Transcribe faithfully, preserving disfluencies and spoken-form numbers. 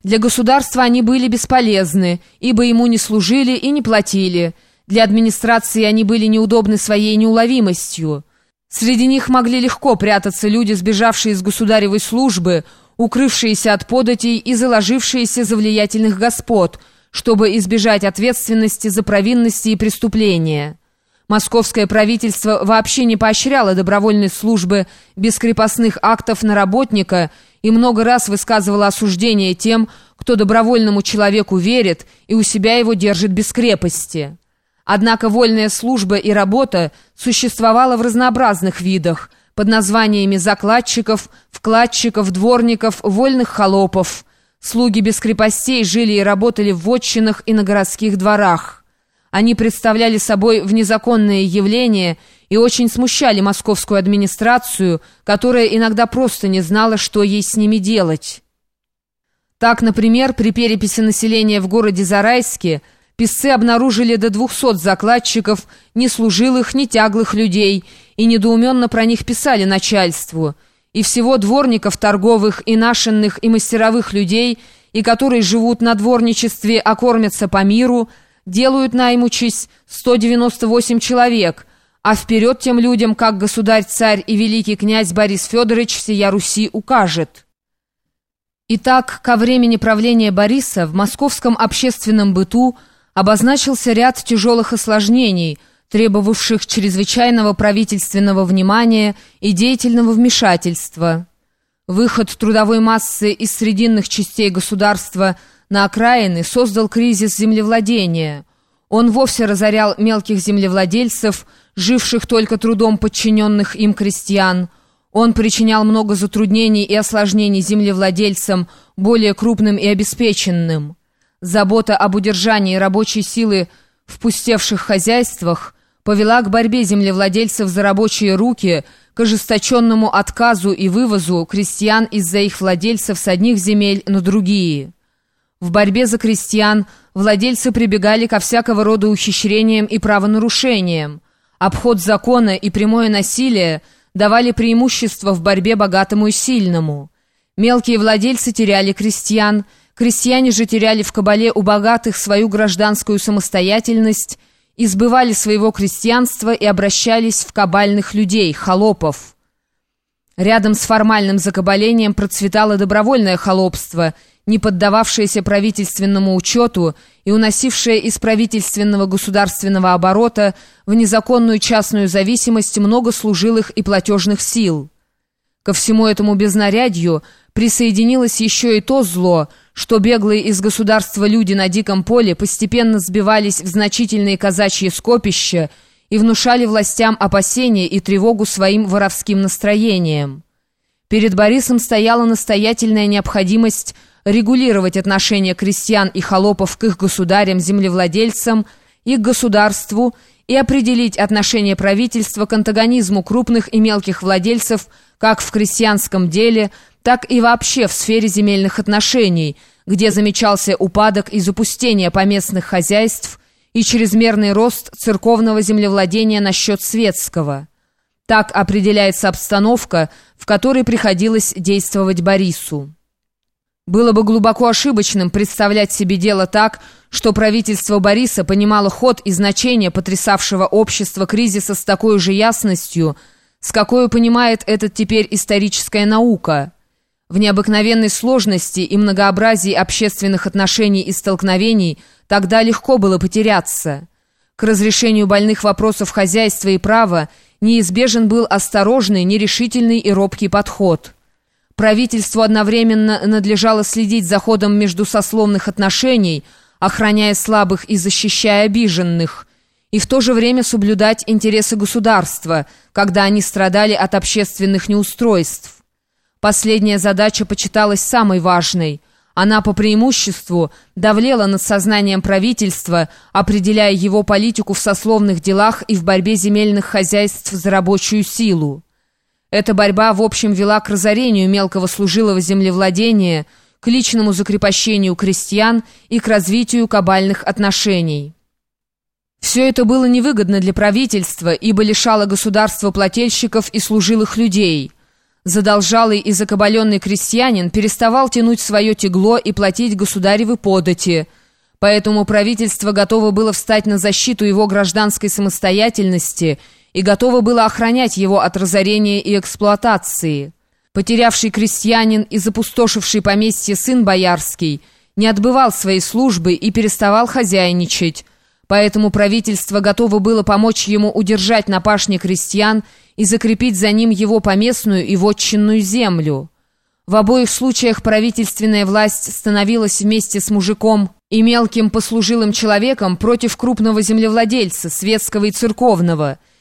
Для государства они были бесполезны, ибо ему не служили и не платили. Для администрации они были неудобны своей неуловимостью. Среди них могли легко прятаться люди, сбежавшие из государевой службы, укрывшиеся от податей и заложившиеся за влиятельных господ, чтобы избежать ответственности за провинности и преступления. Московское правительство вообще не поощряло добровольной службы без крепостных актов на работника и много раз высказывало осуждение тем, кто добровольному человеку верит и у себя его держит без крепости. Однако вольная служба и работа существовала в разнообразных видах, под названиями закладчиков, вкладчиков, дворников, вольных холопов. Слуги без крепостей жили и работали в вотчинах и на городских дворах. Они представляли собой внезаконное явление и очень смущали московскую администрацию, которая иногда просто не знала, что ей с ними делать. Так, например, при переписи населения в городе Зарайске писцы обнаружили до двухсот закладчиков, ни служилых, ни тяглых людей, и недоуменно про них писали начальству, и всего дворников торговых и нашенных и мастеровых людей, и которые живут на дворничестве, а кормятся по миру, делают наймучись сто девяносто восемь человек, а вперед тем людям, как государь-царь и великий князь Борис Федорович всея Руси укажет. Итак, ко времени правления Бориса в московском общественном быту обозначился ряд тяжелых осложнений, требовавших чрезвычайного правительственного внимания и деятельного вмешательства. Выход трудовой массы из срединных частей государства на окраины создал кризис землевладения. Он вовсе разорял мелких землевладельцев, живших только трудом подчиненных им крестьян. Он причинял много затруднений и осложнений землевладельцам, более крупным и обеспеченным. Забота об удержании рабочей силы в пустевших хозяйствах повела к борьбе землевладельцев за рабочие руки, к ожесточенному отказу и вывозу крестьян из-за их владельцев с одних земель на другие. В борьбе за крестьян владельцы прибегали ко всякого рода ухищрениям и правонарушениям. Обход закона и прямое насилие давали преимущество в борьбе богатому и сильному. Мелкие владельцы теряли крестьян, крестьяне же теряли в кабале у богатых свою гражданскую самостоятельность, избывали своего крестьянства и обращались в кабальных людей, холопов. Рядом с формальным закабалением процветало добровольное холопство, не поддававшееся правительственному учету и уносившее из правительственного государственного оборота в незаконную частную зависимость много служилых и платежных сил. Ко всему этому безнарядью присоединилось еще и то зло, что беглые из государства люди на диком поле постепенно сбивались в значительные казачьи скопища и внушали властям опасения и тревогу своим воровским настроением. Перед Борисом стояла настоятельная необходимость регулировать отношения крестьян и холопов к их государям-землевладельцам и к государству и определить отношение правительства к антагонизму крупных и мелких владельцев как в крестьянском деле, так и вообще в сфере земельных отношений, где замечался упадок и запустение поместных хозяйств и чрезмерный рост церковного землевладения насчет светского. Так определяется обстановка, в которой приходилось действовать Борису. Было бы глубоко ошибочным представлять себе дело так, что правительство Бориса понимало ход и значение потрясавшего общество кризиса с такой же ясностью, с какой понимает этот теперь историческая наука. В необыкновенной сложности и многообразии общественных отношений и столкновений тогда легко было потеряться. К разрешению больных вопросов хозяйства и права неизбежен был осторожный, нерешительный и робкий подход. Правительству одновременно надлежало следить за ходом междусословных отношений, охраняя слабых и защищая обиженных, и в то же время соблюдать интересы государства, когда они страдали от общественных неустройств. Последняя задача почиталась самой важной. Она по преимуществу давлела над сознанием правительства, определяя его политику в сословных делах и в борьбе земельных хозяйств за рабочую силу. Эта борьба в общем вела к разорению мелкого служилого землевладения, к личному закрепощению крестьян и к развитию кабальных отношений. Все это было невыгодно для правительства, ибо лишало государства плательщиков и служилых людей. Задолжалый и закабаленный крестьянин переставал тянуть свое тягло и платить государевы подати, поэтому правительство готово было встать на защиту его гражданской самостоятельности и готово было охранять его от разорения и эксплуатации. Потерявший крестьянин и запустошивший поместье сын боярский не отбывал своей службы и переставал хозяйничать, поэтому правительство готово было помочь ему удержать на пашне крестьян и закрепить за ним его поместную и вотчинную землю. В обоих случаях правительственная власть становилась вместе с мужиком и мелким послужилым человеком против крупного землевладельца, светского и церковного –